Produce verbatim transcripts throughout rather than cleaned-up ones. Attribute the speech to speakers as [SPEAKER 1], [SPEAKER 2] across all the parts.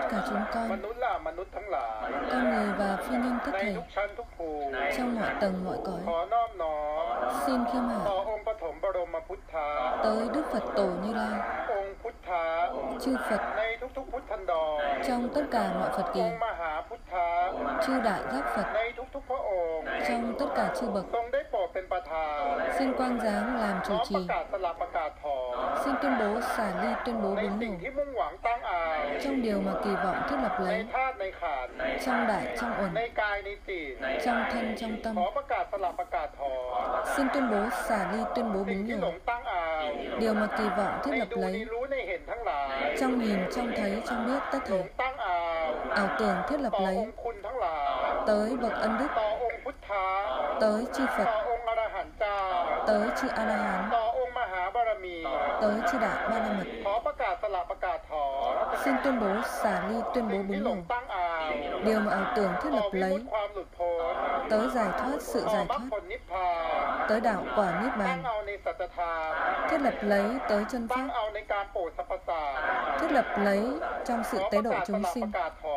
[SPEAKER 1] cả chúng
[SPEAKER 2] ม
[SPEAKER 1] con,
[SPEAKER 2] นุษย์ล่ะมนุษย์ทั้งหลาย
[SPEAKER 1] con người và phi nhân tất
[SPEAKER 2] ใน
[SPEAKER 1] thảy
[SPEAKER 2] ทุกชั้นทุกภูมิ
[SPEAKER 1] trong mọi tầng mọi
[SPEAKER 2] ขอ
[SPEAKER 1] cõi,
[SPEAKER 2] น้อมน้อม
[SPEAKER 1] xin khiêm
[SPEAKER 2] ต่อ
[SPEAKER 1] hạ
[SPEAKER 2] องค์ปฐมบรมพุทธา
[SPEAKER 1] tới Đức Phật Tổ Như Lai,
[SPEAKER 2] องค์พุทธา
[SPEAKER 1] chư Phật
[SPEAKER 2] ในทุกๆพุทธันดร
[SPEAKER 1] trong tất cả mọi Phật
[SPEAKER 2] อ
[SPEAKER 1] kỳ,
[SPEAKER 2] งค์มหาพุทธา
[SPEAKER 1] chư Đại Giác Phật
[SPEAKER 2] ในทุกๆพระองค์
[SPEAKER 1] trong tất cả chư bậc,
[SPEAKER 2] ทรงได้โปรดเป็นประธาน
[SPEAKER 1] xin quang giáng làm
[SPEAKER 2] น้
[SPEAKER 1] chủ
[SPEAKER 2] อมประ
[SPEAKER 1] trì,
[SPEAKER 2] กาศสลับประกาศถอน
[SPEAKER 1] xin tuyên bố xả ly tuyên bố
[SPEAKER 2] ใน
[SPEAKER 1] búng
[SPEAKER 2] สิ่ง
[SPEAKER 1] nổ
[SPEAKER 2] ที่มุ่งหวังตั้งอาย
[SPEAKER 1] trong điều mà kỳ vọng thiết lập
[SPEAKER 2] ใน
[SPEAKER 1] lấy,
[SPEAKER 2] ธาตุในขันธ์
[SPEAKER 1] trong đại trong
[SPEAKER 2] ใน
[SPEAKER 1] uẩn,
[SPEAKER 2] กายในจิต
[SPEAKER 1] trong thân trong
[SPEAKER 2] ข
[SPEAKER 1] tâm,
[SPEAKER 2] อประกาศสลับประกาศถอน
[SPEAKER 1] xin tuyên bố xả ly tuyên bố
[SPEAKER 2] สิ่ง
[SPEAKER 1] búng
[SPEAKER 2] ที่หล
[SPEAKER 1] nổ
[SPEAKER 2] งตั้งอาย
[SPEAKER 1] điều mà kỳ vọng thiết
[SPEAKER 2] ใน
[SPEAKER 1] lập
[SPEAKER 2] ดูใน
[SPEAKER 1] lấy,
[SPEAKER 2] รู้ในเห็นทั้งหลาย
[SPEAKER 1] trong nhìn trong thấy trong biết tất
[SPEAKER 2] หล
[SPEAKER 1] thảy,
[SPEAKER 2] งตั้งอาย
[SPEAKER 1] ảo tưởng thiết lập
[SPEAKER 2] ต่ออ
[SPEAKER 1] lấy
[SPEAKER 2] งค์คุณทั้งหลาย
[SPEAKER 1] tới bậc ân đức,
[SPEAKER 2] ต่อองค์พุทธา
[SPEAKER 1] tới chư
[SPEAKER 2] ต่อ
[SPEAKER 1] Phật,
[SPEAKER 2] องค์อรหันต์เจ้า
[SPEAKER 1] tới chư A La Hán,
[SPEAKER 2] ต่อองค์มหาบารมี
[SPEAKER 1] tới chư Đại Ba La Mật,
[SPEAKER 2] ขอประกาศสลับประกาศถอน
[SPEAKER 1] xin tuyên bố xả ly tuyên bố
[SPEAKER 2] สิ่งที่
[SPEAKER 1] búng
[SPEAKER 2] หลง
[SPEAKER 1] nổ
[SPEAKER 2] ตั้งอาย
[SPEAKER 1] điều mà ảo tưởng thiết
[SPEAKER 2] ต่อ
[SPEAKER 1] lập
[SPEAKER 2] วิมุ
[SPEAKER 1] lấy
[SPEAKER 2] ตติความหลุดพ้น
[SPEAKER 1] tới giải thoát sự
[SPEAKER 2] ต่อ
[SPEAKER 1] giải
[SPEAKER 2] มรรค
[SPEAKER 1] thoát,
[SPEAKER 2] ผลนิพพาน
[SPEAKER 1] tới đạo quả niết
[SPEAKER 2] ตั้ง
[SPEAKER 1] bàn,
[SPEAKER 2] เอาในสัจธรรม
[SPEAKER 1] thiết lập lấy tới chân
[SPEAKER 2] ตั้ง
[SPEAKER 1] pháp,
[SPEAKER 2] เอาในการโปรดสรรพสัตว์
[SPEAKER 1] thiết lập lấy trong
[SPEAKER 2] ข
[SPEAKER 1] sự
[SPEAKER 2] อป
[SPEAKER 1] tế
[SPEAKER 2] ระ
[SPEAKER 1] độ
[SPEAKER 2] กาศส
[SPEAKER 1] chúng
[SPEAKER 2] ลับป
[SPEAKER 1] sinh,
[SPEAKER 2] ระกาศถอน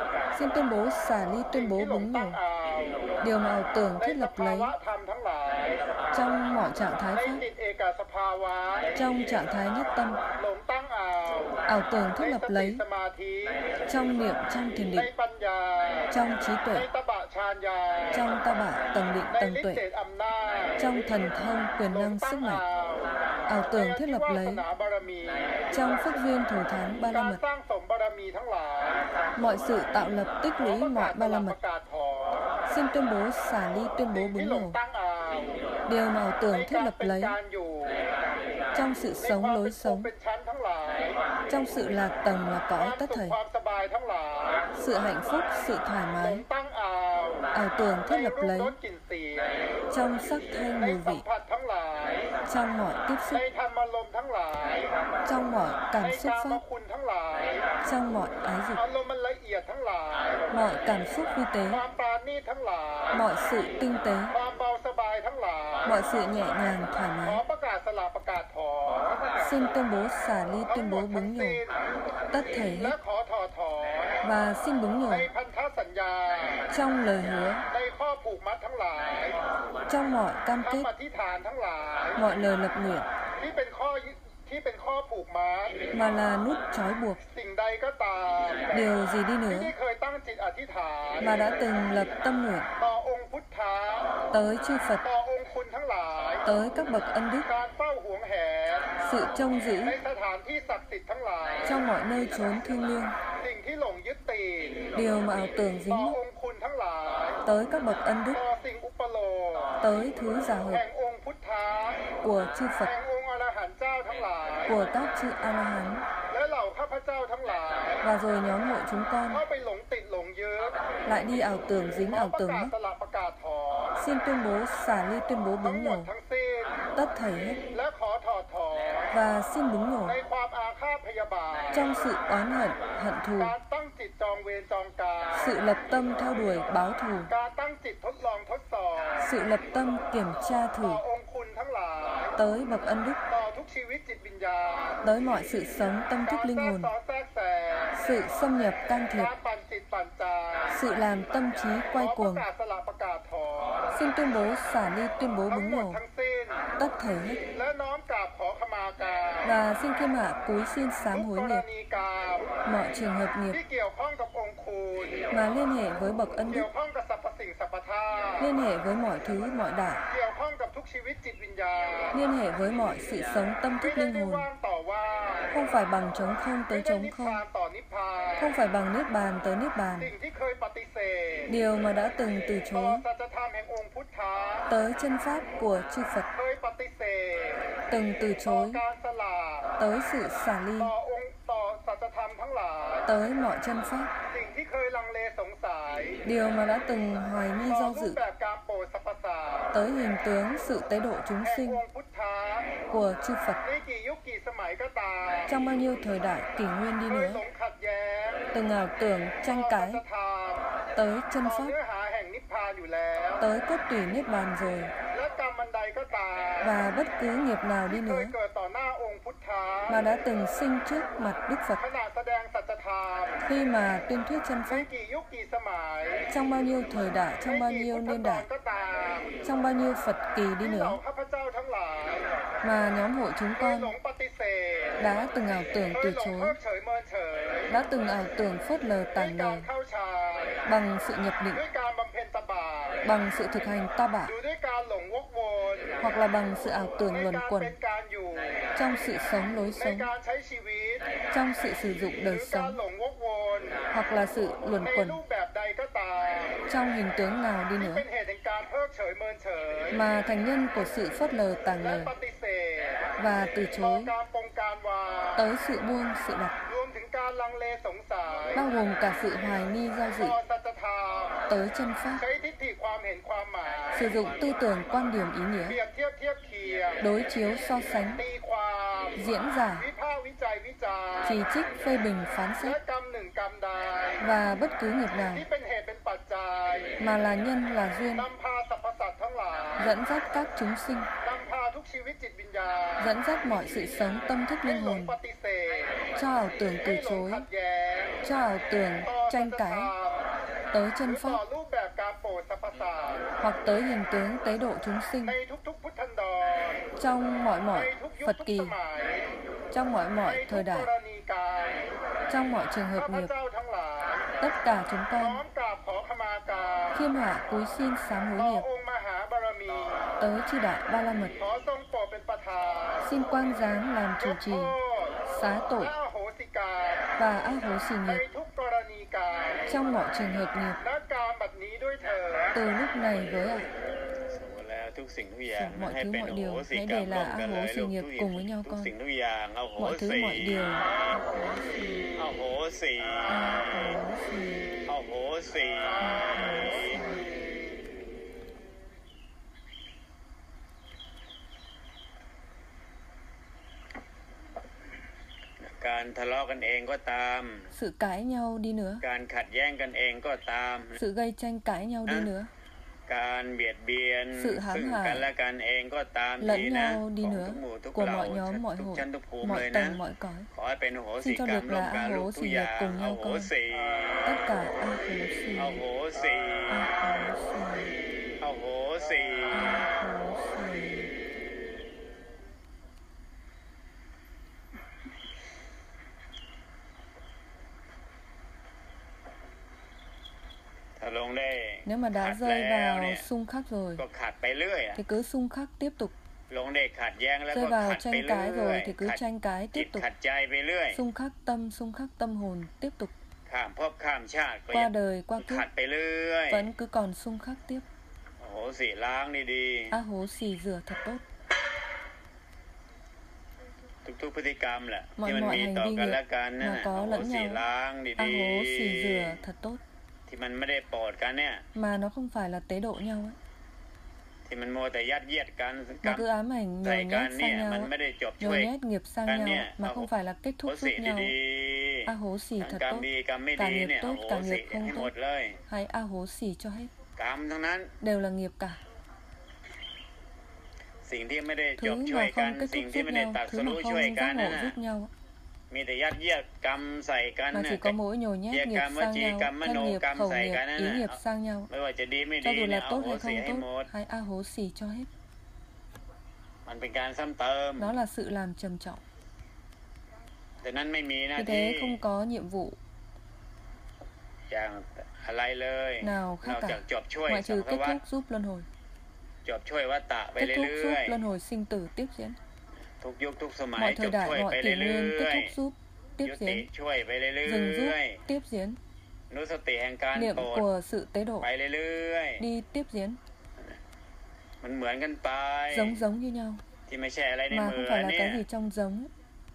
[SPEAKER 1] xin tuyên bố xả ly
[SPEAKER 2] สิ่ง
[SPEAKER 1] tuyên bố
[SPEAKER 2] ที่หลง
[SPEAKER 1] búng
[SPEAKER 2] ตั้ง
[SPEAKER 1] nổ
[SPEAKER 2] อาย
[SPEAKER 1] điều mà ảo tưởng
[SPEAKER 2] ใน
[SPEAKER 1] thiết
[SPEAKER 2] ส
[SPEAKER 1] lập
[SPEAKER 2] ภา
[SPEAKER 1] lấy
[SPEAKER 2] วะธรรมทั้งหลาย
[SPEAKER 1] trong mọi trạng thái
[SPEAKER 2] ใน
[SPEAKER 1] pháp,
[SPEAKER 2] จิตเอกสภาวะ
[SPEAKER 1] trong trạng thái nhất tâm,
[SPEAKER 2] หลงตั้งอาย
[SPEAKER 1] ảo tưởng
[SPEAKER 2] ใน
[SPEAKER 1] thiết
[SPEAKER 2] ส
[SPEAKER 1] lập
[SPEAKER 2] ติ
[SPEAKER 1] lấy
[SPEAKER 2] สมาธิ
[SPEAKER 1] trong niệm trong thiền
[SPEAKER 2] ใน
[SPEAKER 1] định,
[SPEAKER 2] ปัญญา
[SPEAKER 1] trong trí
[SPEAKER 2] ใน
[SPEAKER 1] tuệ,
[SPEAKER 2] ตบะฌานญาณ
[SPEAKER 1] trong ta bạ tầng định
[SPEAKER 2] ใน
[SPEAKER 1] tầng
[SPEAKER 2] ฤทธิ์
[SPEAKER 1] tuệ,
[SPEAKER 2] เดชอำนาจ
[SPEAKER 1] trong thần thông quyền
[SPEAKER 2] หลง
[SPEAKER 1] năng
[SPEAKER 2] ตั้
[SPEAKER 1] sức
[SPEAKER 2] งอา
[SPEAKER 1] mạnh,
[SPEAKER 2] ย
[SPEAKER 1] ảo
[SPEAKER 2] ใน
[SPEAKER 1] tưởng
[SPEAKER 2] อ
[SPEAKER 1] thiết
[SPEAKER 2] ธิ
[SPEAKER 1] lập
[SPEAKER 2] วา
[SPEAKER 1] lấy
[SPEAKER 2] สนาบารมี
[SPEAKER 1] trong phước duyên thủ thắng ba
[SPEAKER 2] กา
[SPEAKER 1] la
[SPEAKER 2] ร
[SPEAKER 1] mật,
[SPEAKER 2] สร้างสมบารมีทั้งหลาย
[SPEAKER 1] mọi sự tạo lập tích
[SPEAKER 2] ขอ
[SPEAKER 1] lũy
[SPEAKER 2] ประกา
[SPEAKER 1] mọi
[SPEAKER 2] ศส
[SPEAKER 1] ba
[SPEAKER 2] ลั
[SPEAKER 1] la
[SPEAKER 2] บป
[SPEAKER 1] mật,
[SPEAKER 2] ระกาศถอน
[SPEAKER 1] xin tuyên bố xả ly tuyên bố
[SPEAKER 2] ที่
[SPEAKER 1] búng
[SPEAKER 2] หลง
[SPEAKER 1] nổ
[SPEAKER 2] ตั้งอาย
[SPEAKER 1] điều mà ảo
[SPEAKER 2] ใน
[SPEAKER 1] tưởng thiết
[SPEAKER 2] การ
[SPEAKER 1] lập
[SPEAKER 2] เป็น
[SPEAKER 1] lấy
[SPEAKER 2] การอยู่
[SPEAKER 1] trong sự
[SPEAKER 2] ใน
[SPEAKER 1] sống
[SPEAKER 2] ความเป็
[SPEAKER 1] lối
[SPEAKER 2] นภูมิ
[SPEAKER 1] sống,
[SPEAKER 2] เป็นชั้นทั้งหลาย
[SPEAKER 1] trong sự lạc tầng là
[SPEAKER 2] ควา
[SPEAKER 1] cõi
[SPEAKER 2] ม
[SPEAKER 1] tất
[SPEAKER 2] สุข
[SPEAKER 1] thảy,
[SPEAKER 2] ความสบายทั้งหลาย
[SPEAKER 1] sự hạnh phúc sự thoải
[SPEAKER 2] หล
[SPEAKER 1] mái,
[SPEAKER 2] งตั้งอาย
[SPEAKER 1] ảo tưởng
[SPEAKER 2] ใน
[SPEAKER 1] thiết lập
[SPEAKER 2] รูป
[SPEAKER 1] lấy
[SPEAKER 2] รสกลิ่นเสียง
[SPEAKER 1] trong sắc thanh
[SPEAKER 2] ใน
[SPEAKER 1] mùi
[SPEAKER 2] สัม
[SPEAKER 1] vị,
[SPEAKER 2] ผัสทั้งหลาย
[SPEAKER 1] trong mọi tiếp
[SPEAKER 2] ใน
[SPEAKER 1] xúc,
[SPEAKER 2] ธรรมารมณ์ทั้งหลาย
[SPEAKER 1] trong mọi
[SPEAKER 2] ใน
[SPEAKER 1] cảm xúc
[SPEAKER 2] กาม
[SPEAKER 1] pháp,
[SPEAKER 2] คุณทั้งหลาย
[SPEAKER 1] trong mọi ái dục,
[SPEAKER 2] อารมณ์มันละเอียดทั้งหลาย
[SPEAKER 1] mọi cảm xúc vi tế,
[SPEAKER 2] ความปราณีตทั้งหลาย
[SPEAKER 1] mọi sự tinh tế,
[SPEAKER 2] ความเบาสบายทั้งหลาย
[SPEAKER 1] mọi sự nhẹ nhàng thoải
[SPEAKER 2] ขอ
[SPEAKER 1] mái,
[SPEAKER 2] ประกาศสลับประกาศถอน
[SPEAKER 1] xin tuyên bố xả ly
[SPEAKER 2] ทั้ง
[SPEAKER 1] tuyên
[SPEAKER 2] หม
[SPEAKER 1] bố
[SPEAKER 2] ดทั้ง
[SPEAKER 1] búng
[SPEAKER 2] สิ้
[SPEAKER 1] nổ
[SPEAKER 2] น
[SPEAKER 1] tất thảy
[SPEAKER 2] และ
[SPEAKER 1] hết
[SPEAKER 2] ขอถอดถอน
[SPEAKER 1] và xin búng
[SPEAKER 2] ใน
[SPEAKER 1] nổ
[SPEAKER 2] พันธสัญญา
[SPEAKER 1] trong lời hứa,
[SPEAKER 2] ในข้อผูกมัดทั้งหลาย
[SPEAKER 1] trong mọi cam
[SPEAKER 2] คำ
[SPEAKER 1] kết,
[SPEAKER 2] อธิษฐานทั้งหลาย
[SPEAKER 1] mọi lời lập nguyện
[SPEAKER 2] ที่เป็นข้อที่เป็นข้อผูกมัด
[SPEAKER 1] mà là nút trói buộc,
[SPEAKER 2] สิ่งใดก็ตาม
[SPEAKER 1] điều gì đi
[SPEAKER 2] ที่
[SPEAKER 1] nữa
[SPEAKER 2] ได้เคยตั้งจิตอธิษฐาน
[SPEAKER 1] mà đã từng lập tâm nguyện
[SPEAKER 2] ต่อองค์พุทธะ
[SPEAKER 1] tới chư Phật,
[SPEAKER 2] ต่อองค์คุณทั้งหลาย
[SPEAKER 1] tới các bậc ân đức,
[SPEAKER 2] การเฝ้าหวงแหน
[SPEAKER 1] sự trông giữ
[SPEAKER 2] ในสถานที่ศักดิ์สิทธิ์ทั้งหลาย
[SPEAKER 1] trong mọi nơi chốn thiêng liêng,
[SPEAKER 2] สิ่งที่หลงยึดติด
[SPEAKER 1] điều mà ảo tưởng
[SPEAKER 2] ต่อ
[SPEAKER 1] dính mắc
[SPEAKER 2] องค์คุณทั้งหลาย
[SPEAKER 1] tới các bậc ân đức,
[SPEAKER 2] ต่อสิ่งอุปโลก
[SPEAKER 1] tới thứ giả
[SPEAKER 2] แห่
[SPEAKER 1] hợp
[SPEAKER 2] งองค์พุทธะ
[SPEAKER 1] của chư
[SPEAKER 2] แห่
[SPEAKER 1] Phật,
[SPEAKER 2] งองค์อรหันต์เจ้าทั้งหลาย
[SPEAKER 1] của các chư A La Hán
[SPEAKER 2] และเหล่าข้าพเจ้าทั้งหลาย
[SPEAKER 1] và rồi nhóm hội chúng
[SPEAKER 2] เข้า
[SPEAKER 1] con
[SPEAKER 2] ไปหลงติดหลงยึด
[SPEAKER 1] lại đi ảo tưởng dính
[SPEAKER 2] ขอ
[SPEAKER 1] ảo
[SPEAKER 2] ประ
[SPEAKER 1] tưởng
[SPEAKER 2] กาศ
[SPEAKER 1] mắc,
[SPEAKER 2] สลับประกาศถอน
[SPEAKER 1] xin tuyên bố xả ly tuyên bố
[SPEAKER 2] ทั้ง
[SPEAKER 1] búng
[SPEAKER 2] หมด
[SPEAKER 1] nổ
[SPEAKER 2] ทั้งสิ้น
[SPEAKER 1] tất thảy hết
[SPEAKER 2] และขอถอดถอน
[SPEAKER 1] và xin búng nổ
[SPEAKER 2] ในความอาฆาตพยาบาท
[SPEAKER 1] trong sự oán hận hận thù,
[SPEAKER 2] การตั้งจิตจองเวรจองกรรม
[SPEAKER 1] sự lập tâm theo đuổi báo thù,
[SPEAKER 2] การตั้งจิตทดลองทดสอบ
[SPEAKER 1] sự lập tâm kiểm tra
[SPEAKER 2] ต่
[SPEAKER 1] thử
[SPEAKER 2] อองค์คุณทั้งหลาย
[SPEAKER 1] tới bậc ân đức,
[SPEAKER 2] ต่อทุกชีวิตจิตวิญญาณ
[SPEAKER 1] tới mọi sự sống tâm
[SPEAKER 2] กา
[SPEAKER 1] thức
[SPEAKER 2] ร
[SPEAKER 1] linh
[SPEAKER 2] แทรก
[SPEAKER 1] hồn,
[SPEAKER 2] ซ้อนแทรกแซง
[SPEAKER 1] sự xâm nhập can
[SPEAKER 2] กา
[SPEAKER 1] thiệp,
[SPEAKER 2] รปั่นจิตปั่นใจ
[SPEAKER 1] sự làm tâm trí
[SPEAKER 2] ขอ
[SPEAKER 1] quay
[SPEAKER 2] ประ
[SPEAKER 1] cuồng,
[SPEAKER 2] กาศสลับประกาศถอน
[SPEAKER 1] xin tuyên bố xả ly tuyên bố
[SPEAKER 2] ทั้ง
[SPEAKER 1] búng
[SPEAKER 2] หมด
[SPEAKER 1] nổ
[SPEAKER 2] ทั้งสิ้น
[SPEAKER 1] tất thảy hết
[SPEAKER 2] และน้อมกราบขอขมาการ
[SPEAKER 1] và xin khiêm hạ cúi xin
[SPEAKER 2] ทุ
[SPEAKER 1] sám
[SPEAKER 2] ก
[SPEAKER 1] hối
[SPEAKER 2] กร
[SPEAKER 1] nghiệp
[SPEAKER 2] ณีกรรม
[SPEAKER 1] mọi trường hợp nghiệp
[SPEAKER 2] ที่เกี่ยวข้องกับองค์คุณ
[SPEAKER 1] mà liên hệ với bậc ân
[SPEAKER 2] เกี่ย
[SPEAKER 1] đức,
[SPEAKER 2] วข้องกับสรรพสิ่งสรรพธาตุ
[SPEAKER 1] liên hệ với mọi thứ mọi đại,
[SPEAKER 2] เกี่ยวข้องกับทุกชีวิตจิตวิญญาณ
[SPEAKER 1] liên hệ với mọi sự sống tâm
[SPEAKER 2] ไม่
[SPEAKER 1] thức
[SPEAKER 2] ได้
[SPEAKER 1] linh
[SPEAKER 2] ได้
[SPEAKER 1] hồn,
[SPEAKER 2] ว่างต่อว่า
[SPEAKER 1] không phải bằng trống không
[SPEAKER 2] ไม่
[SPEAKER 1] tới
[SPEAKER 2] ได้
[SPEAKER 1] trống
[SPEAKER 2] นิพ
[SPEAKER 1] không,
[SPEAKER 2] พานต่อนิพพาน
[SPEAKER 1] không phải bằng niết bàn tới niết bàn,
[SPEAKER 2] สิ่งที่เคยปฏิเสธ
[SPEAKER 1] điều mà đã từng từ
[SPEAKER 2] ต่อ
[SPEAKER 1] chối
[SPEAKER 2] สัจธรรมแห่งองค์พุทธะ
[SPEAKER 1] tới chân pháp của chư Phật,
[SPEAKER 2] เคยปฏิเสธ
[SPEAKER 1] từng từ
[SPEAKER 2] ต่อ
[SPEAKER 1] chối
[SPEAKER 2] การสละ
[SPEAKER 1] tới sự xả ly,
[SPEAKER 2] ต่อองค์ต่อสัจธรรมทั้งหลาย
[SPEAKER 1] tới mọi chân pháp,
[SPEAKER 2] สิ่งที่เคยลังเลสงสัย
[SPEAKER 1] điều mà đã từng hoài nghi
[SPEAKER 2] ต่อ
[SPEAKER 1] do
[SPEAKER 2] รูป
[SPEAKER 1] dự,
[SPEAKER 2] แบบการโปรดสรรพสัตว์
[SPEAKER 1] tới hình tướng sự tế độ chúng
[SPEAKER 2] แห่ง
[SPEAKER 1] sinh
[SPEAKER 2] องค์พุทธะ
[SPEAKER 1] của chư Phật
[SPEAKER 2] ในกี่ยุคกี่สมัยก็ตาม
[SPEAKER 1] trong bao nhiêu thời đại kỷ nguyên đi
[SPEAKER 2] เคย
[SPEAKER 1] nữa,
[SPEAKER 2] หลงขัดแย้ง
[SPEAKER 1] từng ảo tưởng
[SPEAKER 2] ต่
[SPEAKER 1] tranh
[SPEAKER 2] อสั
[SPEAKER 1] cãi
[SPEAKER 2] จธรรม
[SPEAKER 1] tới chân
[SPEAKER 2] ต่อ
[SPEAKER 1] pháp,
[SPEAKER 2] เนื้อหาแห่งนิพพานอยู่แล้ว
[SPEAKER 1] tới cốt tủy niết bàn rồi,
[SPEAKER 2] และกรรมบันใดก็ตาม
[SPEAKER 1] và bất cứ nghiệp nào đi
[SPEAKER 2] เคย
[SPEAKER 1] nữa
[SPEAKER 2] เกิดต่อหน้าองค์พุทธะ
[SPEAKER 1] mà đã từng sinh trước mặt Đức Phật,
[SPEAKER 2] ขณะแสดงสัจธรรม
[SPEAKER 1] khi mà tuyên thuyết chân
[SPEAKER 2] ไม่
[SPEAKER 1] pháp
[SPEAKER 2] กี่ยุคกี่สมัย
[SPEAKER 1] trong bao nhiêu thời đại,
[SPEAKER 2] ไม่
[SPEAKER 1] trong bao
[SPEAKER 2] กี่
[SPEAKER 1] nhiêu
[SPEAKER 2] พุทธ
[SPEAKER 1] niên
[SPEAKER 2] กาล
[SPEAKER 1] đại,
[SPEAKER 2] ก็ตาม
[SPEAKER 1] trong bao nhiêu Phật kỳ đi
[SPEAKER 2] ที่เหล่า
[SPEAKER 1] nữa
[SPEAKER 2] ข้าพเจ้าทั้งหลาย
[SPEAKER 1] mà nhóm hội chúng
[SPEAKER 2] เคย
[SPEAKER 1] con
[SPEAKER 2] หลงปฏิเสธ
[SPEAKER 1] đã từng ảo tưởng
[SPEAKER 2] เคย
[SPEAKER 1] từ
[SPEAKER 2] หลง
[SPEAKER 1] chối,
[SPEAKER 2] เพิกเฉยเมินเฉย
[SPEAKER 1] đã từng ảo tưởng phớt lờ
[SPEAKER 2] ด้วย
[SPEAKER 1] tàn
[SPEAKER 2] การ
[SPEAKER 1] lời
[SPEAKER 2] เข้าฌาน
[SPEAKER 1] bằng sự nhập định,
[SPEAKER 2] ด้วยการบำเพ็ญตบะ
[SPEAKER 1] bằng sự thực hành ta bả
[SPEAKER 2] หรือด้วยการหลงวกวน
[SPEAKER 1] hoặc là bằng sự ảo
[SPEAKER 2] ใน
[SPEAKER 1] tưởng luẩn
[SPEAKER 2] การ
[SPEAKER 1] quẩn
[SPEAKER 2] เป็นการอยู่
[SPEAKER 1] trong sự sống lối
[SPEAKER 2] ใน
[SPEAKER 1] sống,
[SPEAKER 2] การใช้ชีวิต
[SPEAKER 1] trong sự sử dụng
[SPEAKER 2] หรื
[SPEAKER 1] đời
[SPEAKER 2] อการ
[SPEAKER 1] sống
[SPEAKER 2] หลงวกวน
[SPEAKER 1] hoặc là sự luẩn
[SPEAKER 2] ใน
[SPEAKER 1] quẩn
[SPEAKER 2] รูปแบบใดก็ตาม
[SPEAKER 1] trong hình tướng nào đi
[SPEAKER 2] ที่
[SPEAKER 1] nữa
[SPEAKER 2] เป็นเหตุแห่งการเพิกเฉยเมินเฉย
[SPEAKER 1] mà thành nhân của sự phớt lờ tàn
[SPEAKER 2] และ
[SPEAKER 1] lời
[SPEAKER 2] ปฏิเสธ
[SPEAKER 1] và từ
[SPEAKER 2] ต่อ
[SPEAKER 1] chối
[SPEAKER 2] การปรงการวาง
[SPEAKER 1] tới sự buông sự đặt,
[SPEAKER 2] รวมถึงการลังเลสงสัย
[SPEAKER 1] bao gồm cả sự hoài nghi do
[SPEAKER 2] ต่
[SPEAKER 1] dự
[SPEAKER 2] อสัจธรรม
[SPEAKER 1] tới chân pháp,
[SPEAKER 2] ใช้ทิฏฐิความเห็นความหมาย
[SPEAKER 1] sử dụng tư tưởng quan điểm ý
[SPEAKER 2] เปรี
[SPEAKER 1] nghĩa,
[SPEAKER 2] ยบเทียบเทียบเคียง
[SPEAKER 1] đối chiếu so sánh,
[SPEAKER 2] ตีความ
[SPEAKER 1] diễn giải,
[SPEAKER 2] วิพากษ์วิจัยวิจารณ์
[SPEAKER 1] chỉ trích phê bình phán
[SPEAKER 2] และ
[SPEAKER 1] xét
[SPEAKER 2] กรรมหนึ่งกรรมใด
[SPEAKER 1] và bất cứ nghiệp nào
[SPEAKER 2] ที่เป็นเหตุเป็นปัจจัย
[SPEAKER 1] mà là nhân là duyên
[SPEAKER 2] นำพาสรรพสัตว์ทั้งหลาย
[SPEAKER 1] dẫn dắt các chúng sinh,
[SPEAKER 2] นำพาทุกชีวิตจิตวิญญาณ
[SPEAKER 1] dẫn dắt mọi sự sống tâm thức
[SPEAKER 2] ให้
[SPEAKER 1] linh
[SPEAKER 2] หลง
[SPEAKER 1] hồn
[SPEAKER 2] ปฏิเสธ
[SPEAKER 1] cho ảo tưởng
[SPEAKER 2] ให้
[SPEAKER 1] từ
[SPEAKER 2] หลง
[SPEAKER 1] chối,
[SPEAKER 2] ขัดแย้ง
[SPEAKER 1] cho ảo tưởng
[SPEAKER 2] ต่อสั
[SPEAKER 1] tranh
[SPEAKER 2] จธรร
[SPEAKER 1] cãi
[SPEAKER 2] ม
[SPEAKER 1] tới
[SPEAKER 2] หรื
[SPEAKER 1] chân
[SPEAKER 2] อต่อ
[SPEAKER 1] pháp
[SPEAKER 2] รูปแบบการโปรดสรรพสัตว์
[SPEAKER 1] hoặc tới hình tướng tế độ chúng sinh
[SPEAKER 2] ในทุกๆพุทธันดร
[SPEAKER 1] trong mọi
[SPEAKER 2] ใน
[SPEAKER 1] mọi
[SPEAKER 2] ทุกยุค
[SPEAKER 1] Phật
[SPEAKER 2] ทุก
[SPEAKER 1] kỳ,
[SPEAKER 2] สมัย
[SPEAKER 1] trong mọi
[SPEAKER 2] ใน
[SPEAKER 1] mọi
[SPEAKER 2] ทุก
[SPEAKER 1] thời
[SPEAKER 2] ก
[SPEAKER 1] đại,
[SPEAKER 2] รณีการ
[SPEAKER 1] trong mọi trường
[SPEAKER 2] ข้า
[SPEAKER 1] hợp
[SPEAKER 2] พ
[SPEAKER 1] nghiệp,
[SPEAKER 2] เจ้าทั้งหลาย
[SPEAKER 1] tất cả chúng
[SPEAKER 2] พร้อ
[SPEAKER 1] con
[SPEAKER 2] มกราบขอขมาการ
[SPEAKER 1] khiêm hạ cúi xin sám hối
[SPEAKER 2] ต่อ
[SPEAKER 1] nghiệp
[SPEAKER 2] องค์มหาบารมี
[SPEAKER 1] tới chư đại ba la mật,
[SPEAKER 2] ขอทรงโปรดเป็นประธาน
[SPEAKER 1] xin quang giáng làm
[SPEAKER 2] ย
[SPEAKER 1] chủ
[SPEAKER 2] ก
[SPEAKER 1] trì,
[SPEAKER 2] โทษ
[SPEAKER 1] xá tội
[SPEAKER 2] และอโหสิกรรม
[SPEAKER 1] và ác hối xỉ
[SPEAKER 2] ใน
[SPEAKER 1] nghiệp
[SPEAKER 2] ทุกกรณีการ
[SPEAKER 1] trong mọi trường hợp nghiệp
[SPEAKER 2] และการบัดนี้ด้วยเถิด
[SPEAKER 1] từ lúc này với ạ.
[SPEAKER 3] สมมติแล้วทุกสิ่งทุกอย่าง
[SPEAKER 1] mọi
[SPEAKER 3] ให้
[SPEAKER 1] thứ
[SPEAKER 3] เป็น
[SPEAKER 1] mọi
[SPEAKER 3] โอ
[SPEAKER 1] điều
[SPEAKER 3] โหสิ
[SPEAKER 1] hãy
[SPEAKER 3] กรร
[SPEAKER 1] để
[SPEAKER 3] มร่วม
[SPEAKER 1] là
[SPEAKER 3] กัน
[SPEAKER 1] ác
[SPEAKER 3] เล
[SPEAKER 1] hối
[SPEAKER 3] ย
[SPEAKER 1] xỉ
[SPEAKER 3] ลูก
[SPEAKER 1] nghiệp
[SPEAKER 3] ทุก
[SPEAKER 1] cùng với nhau
[SPEAKER 3] ทุก
[SPEAKER 1] con.
[SPEAKER 3] สิ่งทุกอย่างเอาโห
[SPEAKER 1] Mọi thứ
[SPEAKER 3] สิ
[SPEAKER 1] mọi điều
[SPEAKER 3] เอาโหสิ
[SPEAKER 1] ác hối xỉ,
[SPEAKER 3] เอาโหสิ
[SPEAKER 1] ác hối xỉ.
[SPEAKER 3] การทะเลาะกันเองก็ตาม
[SPEAKER 1] sự cãi nhau đi nữa,
[SPEAKER 3] การขัดแย้งกันเองก็ตาม
[SPEAKER 1] sự gây tranh cãi nhau đi nữa,
[SPEAKER 3] การเบียดเบียน
[SPEAKER 1] sự hãm
[SPEAKER 3] ซึ่ง
[SPEAKER 1] hại
[SPEAKER 3] กันและกันเองก็ตาม
[SPEAKER 1] lẫn
[SPEAKER 3] ทีนะ
[SPEAKER 1] nhau đi
[SPEAKER 3] ของ
[SPEAKER 1] nữa
[SPEAKER 3] ทุกหมู่ทุก
[SPEAKER 1] của
[SPEAKER 3] เหล่า
[SPEAKER 1] mọi nhóm mọi
[SPEAKER 3] ทุก
[SPEAKER 1] hội,
[SPEAKER 3] ชั้นทุกภูมิเลย
[SPEAKER 1] mọi
[SPEAKER 3] นะ
[SPEAKER 1] tầng mọi cõi.
[SPEAKER 3] ขอให้เป็นโอโหสิ
[SPEAKER 1] Xin cho
[SPEAKER 3] กรรม
[SPEAKER 1] được
[SPEAKER 3] ร่วม
[SPEAKER 1] là
[SPEAKER 3] กัน
[SPEAKER 1] ác
[SPEAKER 3] ลูก
[SPEAKER 1] hối
[SPEAKER 3] ทุก
[SPEAKER 1] xỉ
[SPEAKER 3] อ
[SPEAKER 1] nghiệp
[SPEAKER 3] ย่าง
[SPEAKER 1] cùng
[SPEAKER 3] เอา
[SPEAKER 1] nhau
[SPEAKER 3] โห
[SPEAKER 1] con,
[SPEAKER 3] สิ
[SPEAKER 1] tất cả ác hối xỉ,
[SPEAKER 3] เอาโหสิ
[SPEAKER 1] ác hối xỉ,
[SPEAKER 3] เอาโหสิ
[SPEAKER 1] ác hối xỉ.
[SPEAKER 3] ถ้าลงได้
[SPEAKER 1] Nếu mà đã
[SPEAKER 3] ขัด
[SPEAKER 1] rơi
[SPEAKER 3] แล้ว
[SPEAKER 1] vào
[SPEAKER 3] เนี่ย
[SPEAKER 1] xung khắc rồi
[SPEAKER 3] ก็ขัดไปเรื่อยอะ
[SPEAKER 1] thì cứ xung khắc tiếp tục,
[SPEAKER 3] ลงได้ขัดแย้งแล้ว
[SPEAKER 1] rơi
[SPEAKER 3] ก็
[SPEAKER 1] vào
[SPEAKER 3] ขัดไป
[SPEAKER 1] tranh
[SPEAKER 3] เรื่
[SPEAKER 1] cãi
[SPEAKER 3] อย
[SPEAKER 1] rồi thì cứ
[SPEAKER 3] ขัด
[SPEAKER 1] tranh cãi
[SPEAKER 3] จิต
[SPEAKER 1] tiếp tục,
[SPEAKER 3] ขัดใจไปเรื่อย
[SPEAKER 1] xung khắc tâm, xung khắc tâm hồn tiếp tục,
[SPEAKER 3] ข้ามภพข้ามชาติก็
[SPEAKER 1] qua
[SPEAKER 3] ยัง
[SPEAKER 1] đời qua
[SPEAKER 3] ขัด
[SPEAKER 1] kiếp
[SPEAKER 3] ไปเรื่อย
[SPEAKER 1] vẫn cứ còn xung khắc tiếp.
[SPEAKER 3] โอ้โหสิล้างดี
[SPEAKER 1] A hố xỉ rửa thật tốt,
[SPEAKER 3] ๆทุกๆพฤติกรรมแหละ
[SPEAKER 1] mọi
[SPEAKER 3] ที่มัน
[SPEAKER 1] mọi
[SPEAKER 3] มี
[SPEAKER 1] hành
[SPEAKER 3] ต่อ
[SPEAKER 1] vi
[SPEAKER 3] กัน
[SPEAKER 1] nghiệp
[SPEAKER 3] และกันนั่น
[SPEAKER 1] mà
[SPEAKER 3] น่ะ
[SPEAKER 1] có
[SPEAKER 3] โอ้โห
[SPEAKER 1] lẫn
[SPEAKER 3] สิ
[SPEAKER 1] nhau,
[SPEAKER 3] ล้าง
[SPEAKER 1] A
[SPEAKER 3] ดี
[SPEAKER 1] hố xỉ rửa thật tốt,
[SPEAKER 3] ๆที่มันไม่ได้โปรดกันเนี่ย
[SPEAKER 1] mà nó không phải là tế độ nhau ấy,
[SPEAKER 3] ที่มันมัวแต่ยัดเยียดกันกร
[SPEAKER 1] mà
[SPEAKER 3] รม
[SPEAKER 1] cứ ám ảnh
[SPEAKER 3] ใส่
[SPEAKER 1] nhồi
[SPEAKER 3] กัน
[SPEAKER 1] nhét
[SPEAKER 3] เนี่ย
[SPEAKER 1] sang
[SPEAKER 3] มัน
[SPEAKER 1] nhau
[SPEAKER 3] ไม่
[SPEAKER 1] ấy,
[SPEAKER 3] ได้จบช่วย
[SPEAKER 1] nhồi nhét nghiệp sang
[SPEAKER 3] Cái
[SPEAKER 1] nhau
[SPEAKER 3] nè,
[SPEAKER 1] ấy, mà
[SPEAKER 3] à,
[SPEAKER 1] không phải là kết
[SPEAKER 3] โห
[SPEAKER 1] thúc
[SPEAKER 3] สิ
[SPEAKER 1] giúp nhau.
[SPEAKER 3] ดี
[SPEAKER 1] A hố xỉ
[SPEAKER 3] ๆทั้ง
[SPEAKER 1] thật
[SPEAKER 3] กรรม
[SPEAKER 1] tốt,
[SPEAKER 3] ดีกรรมไม่
[SPEAKER 1] cả
[SPEAKER 3] ดี
[SPEAKER 1] nghiệp
[SPEAKER 3] เนี่ยโอ้
[SPEAKER 1] tốt
[SPEAKER 3] โห
[SPEAKER 1] cả
[SPEAKER 3] สิ
[SPEAKER 1] nghiệp
[SPEAKER 3] ให้
[SPEAKER 1] không
[SPEAKER 3] หมด
[SPEAKER 1] tốt,
[SPEAKER 3] เลย
[SPEAKER 1] hãy a hố xỉ cho hết,
[SPEAKER 3] กรรมทั้งนั้น
[SPEAKER 1] đều là nghiệp cả.
[SPEAKER 3] สิ่งที่ไม่ได้จ
[SPEAKER 1] Thứ
[SPEAKER 3] บช่วย
[SPEAKER 1] mà
[SPEAKER 3] กัน
[SPEAKER 1] không kết
[SPEAKER 3] สิ่ง
[SPEAKER 1] thúc
[SPEAKER 3] ที่
[SPEAKER 1] giúp
[SPEAKER 3] ไม่ได้
[SPEAKER 1] nhau,
[SPEAKER 3] ตัดส
[SPEAKER 1] thứ mà
[SPEAKER 3] รู้
[SPEAKER 1] không
[SPEAKER 3] ช่วยกัน
[SPEAKER 1] giác
[SPEAKER 3] นั่น
[SPEAKER 1] ngộ
[SPEAKER 3] น่ะ
[SPEAKER 1] giúp nhau,
[SPEAKER 3] มีแต่ยัดเยียดกรรมใส่กัน
[SPEAKER 1] mà
[SPEAKER 3] น่ะ
[SPEAKER 1] chỉ có mỗi nhồi nhét
[SPEAKER 3] Việc
[SPEAKER 1] nghiệp
[SPEAKER 3] cảm
[SPEAKER 1] sang
[SPEAKER 3] chi,
[SPEAKER 1] nhau,
[SPEAKER 3] cảm
[SPEAKER 1] thân
[SPEAKER 3] nô,
[SPEAKER 1] nghiệp,
[SPEAKER 3] cảm
[SPEAKER 1] khẩu
[SPEAKER 3] xài
[SPEAKER 1] nghiệp,
[SPEAKER 3] cái đó
[SPEAKER 1] ý
[SPEAKER 3] nè.
[SPEAKER 1] nghiệp sang nhau.
[SPEAKER 3] ไม่ว่าจะดีไม่
[SPEAKER 1] Cho
[SPEAKER 3] ดี
[SPEAKER 1] dù
[SPEAKER 3] เนี่ย
[SPEAKER 1] là
[SPEAKER 3] เอา
[SPEAKER 1] tốt
[SPEAKER 3] โห
[SPEAKER 1] hay
[SPEAKER 3] สิ
[SPEAKER 1] không
[SPEAKER 3] ให้หม
[SPEAKER 1] tốt,
[SPEAKER 3] ด
[SPEAKER 1] hãy a hố xỉ cho hết.
[SPEAKER 3] มันเป็นการซ้ำเติม
[SPEAKER 1] Đó là sự làm trầm trọng.
[SPEAKER 3] แต่นั้นไม่มีหน้า
[SPEAKER 1] Vì
[SPEAKER 3] ที่
[SPEAKER 1] thế không có nhiệm vụ
[SPEAKER 3] อย่างอะไรเลย
[SPEAKER 1] nào
[SPEAKER 3] นอ
[SPEAKER 1] khác
[SPEAKER 3] กจาก
[SPEAKER 1] cả,
[SPEAKER 3] จบช่วย
[SPEAKER 1] ngoại
[SPEAKER 3] สัง
[SPEAKER 1] trừ
[SPEAKER 3] ส
[SPEAKER 1] kết
[SPEAKER 3] วัฏ
[SPEAKER 1] thúc giúp luân hồi,
[SPEAKER 3] จบช่วยวัฏฏะไป
[SPEAKER 1] kết thúc
[SPEAKER 3] เรื่
[SPEAKER 1] giúp
[SPEAKER 3] อย
[SPEAKER 1] luân hồi sinh tử tiếp diễn.
[SPEAKER 3] ๆทุกยุคทุกสมัย
[SPEAKER 1] Mọi
[SPEAKER 3] จ
[SPEAKER 1] thời
[SPEAKER 3] บ
[SPEAKER 1] đại,
[SPEAKER 3] ช่วยไป
[SPEAKER 1] mọi kỷ
[SPEAKER 3] เรื่
[SPEAKER 1] nguyên
[SPEAKER 3] อย
[SPEAKER 1] kết thúc giúp
[SPEAKER 3] ๆ
[SPEAKER 1] tiếp
[SPEAKER 3] ยุติ
[SPEAKER 1] diễn,
[SPEAKER 3] ช่วยไปเรื่
[SPEAKER 1] dừng giúp
[SPEAKER 3] อย
[SPEAKER 1] tiếp diễn,
[SPEAKER 3] ๆนุสติแห่งการ
[SPEAKER 1] niệm
[SPEAKER 3] โปรด
[SPEAKER 1] của sự tế độ
[SPEAKER 3] ไปเรื่อย
[SPEAKER 1] đi tiếp diễn,
[SPEAKER 3] ๆมันเหมือนกันไป
[SPEAKER 1] giống giống như nhau,
[SPEAKER 3] ที่ไม่ใช่อะไรใน
[SPEAKER 1] mà
[SPEAKER 3] มื
[SPEAKER 1] không
[SPEAKER 3] อ
[SPEAKER 1] phải là
[SPEAKER 3] เนี่ย
[SPEAKER 1] cái gì trong giống ấy.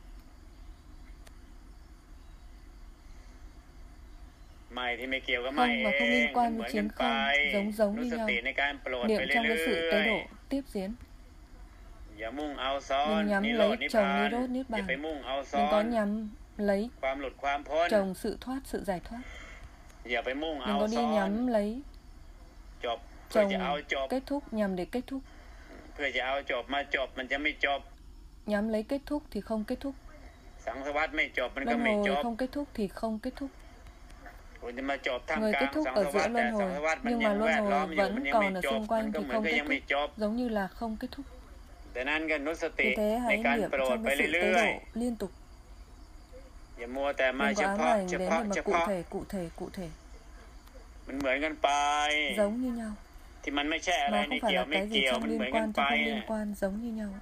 [SPEAKER 3] ไม่ที่ไม่เกี่ยวกับไม่
[SPEAKER 1] Không
[SPEAKER 3] เอ
[SPEAKER 1] mà không
[SPEAKER 3] ง
[SPEAKER 1] liên
[SPEAKER 3] มัน
[SPEAKER 1] quan
[SPEAKER 3] เหมื
[SPEAKER 1] với
[SPEAKER 3] อนกัน
[SPEAKER 1] chiến
[SPEAKER 3] ไป
[SPEAKER 1] không, giống giống
[SPEAKER 3] นุ
[SPEAKER 1] như
[SPEAKER 3] ส
[SPEAKER 1] nhau,
[SPEAKER 3] ติในการโปรด
[SPEAKER 1] niệm
[SPEAKER 3] ไป
[SPEAKER 1] trong
[SPEAKER 3] เรื่
[SPEAKER 1] cái sự
[SPEAKER 3] อ
[SPEAKER 1] tế
[SPEAKER 3] ย
[SPEAKER 1] độ tiếp diễn,
[SPEAKER 3] ๆอย่ามุ่งเอาซ้อน
[SPEAKER 1] đừng nhắm
[SPEAKER 3] นิโร
[SPEAKER 1] lấy
[SPEAKER 3] ธนิพ
[SPEAKER 1] chồng
[SPEAKER 3] พาน
[SPEAKER 1] Nirodh Niết
[SPEAKER 3] อย่า
[SPEAKER 1] Bàn,
[SPEAKER 3] ไปมุ่งเอาซ้อ
[SPEAKER 1] đừng có
[SPEAKER 3] น
[SPEAKER 1] nhắm lấy
[SPEAKER 3] ความหลุดความพ้น
[SPEAKER 1] chồng sự thoát, sự giải thoát,
[SPEAKER 3] อย่าไปมุ่งเอา
[SPEAKER 1] đừng có đi
[SPEAKER 3] ซ้อน
[SPEAKER 1] nhắm lấy
[SPEAKER 3] จบเพื่อ
[SPEAKER 1] chồng
[SPEAKER 3] จะเอาจบ
[SPEAKER 1] kết thúc nhằm để kết thúc,
[SPEAKER 3] เพื่อจะเอาจบมาจบมันจะไม่จบ
[SPEAKER 1] nhắm lấy kết thúc thì không kết thúc,
[SPEAKER 3] สังสวัฏไม่จบมันก็
[SPEAKER 1] luân
[SPEAKER 3] ไม่จ
[SPEAKER 1] hồi
[SPEAKER 3] บ
[SPEAKER 1] không kết thúc thì không kết thúc,
[SPEAKER 3] คุณจะมาจบท่าม
[SPEAKER 1] Người
[SPEAKER 3] ก
[SPEAKER 1] kết
[SPEAKER 3] ลาง
[SPEAKER 1] thúc
[SPEAKER 3] สัง
[SPEAKER 1] ở
[SPEAKER 3] สารวั
[SPEAKER 1] giữa
[SPEAKER 3] ฏแต่
[SPEAKER 1] luân
[SPEAKER 3] สัง
[SPEAKER 1] hồi,
[SPEAKER 3] สารวัฏมัน
[SPEAKER 1] nhưng
[SPEAKER 3] ยั
[SPEAKER 1] mà
[SPEAKER 3] งแว
[SPEAKER 1] luân
[SPEAKER 3] ดล้อม
[SPEAKER 1] hồi
[SPEAKER 3] อยู่ มัน
[SPEAKER 1] vẫn
[SPEAKER 3] ยังไม่
[SPEAKER 1] còn ở
[SPEAKER 3] จบ
[SPEAKER 1] xung
[SPEAKER 3] มัน
[SPEAKER 1] quanh
[SPEAKER 3] ก็
[SPEAKER 1] thì
[SPEAKER 3] เหมือน
[SPEAKER 1] không
[SPEAKER 3] ก็
[SPEAKER 1] kết
[SPEAKER 3] ยัง
[SPEAKER 1] thúc,
[SPEAKER 3] ไม่จบ
[SPEAKER 1] giống như là không kết thúc.
[SPEAKER 3] ดังนั้นก็นุสติ
[SPEAKER 1] Vì thế
[SPEAKER 3] ใน
[SPEAKER 1] hãy
[SPEAKER 3] การ
[SPEAKER 1] niệm
[SPEAKER 3] โปรด
[SPEAKER 1] trong
[SPEAKER 3] ไป
[SPEAKER 1] cái sự
[SPEAKER 3] เรื่
[SPEAKER 1] tế
[SPEAKER 3] อย
[SPEAKER 1] độ liên tục.
[SPEAKER 3] ๆอย่ามัวแต่มา
[SPEAKER 1] Đừng
[SPEAKER 3] เฉ
[SPEAKER 1] có ám
[SPEAKER 3] พาะ
[SPEAKER 1] ảnh
[SPEAKER 3] เฉ
[SPEAKER 1] đến
[SPEAKER 3] พาะ
[SPEAKER 1] để mà
[SPEAKER 3] เฉ
[SPEAKER 1] cụ
[SPEAKER 3] พาะ
[SPEAKER 1] thể, cụ thể, cụ thể,
[SPEAKER 3] มันเหมือนกันไป
[SPEAKER 1] giống như nhau.
[SPEAKER 3] ที่มันไม่ใช่อะไร
[SPEAKER 1] Mà
[SPEAKER 3] ใน
[SPEAKER 1] không phải
[SPEAKER 3] เกี่ยว
[SPEAKER 1] là
[SPEAKER 3] ไม่
[SPEAKER 1] cái gì
[SPEAKER 3] เกี่ยว
[SPEAKER 1] trong
[SPEAKER 3] มันเหมือน
[SPEAKER 1] liên
[SPEAKER 3] กัน
[SPEAKER 1] quan,
[SPEAKER 3] ไป
[SPEAKER 1] trong không
[SPEAKER 3] เนี่
[SPEAKER 1] liên
[SPEAKER 3] ย
[SPEAKER 1] quan, giống như nhau.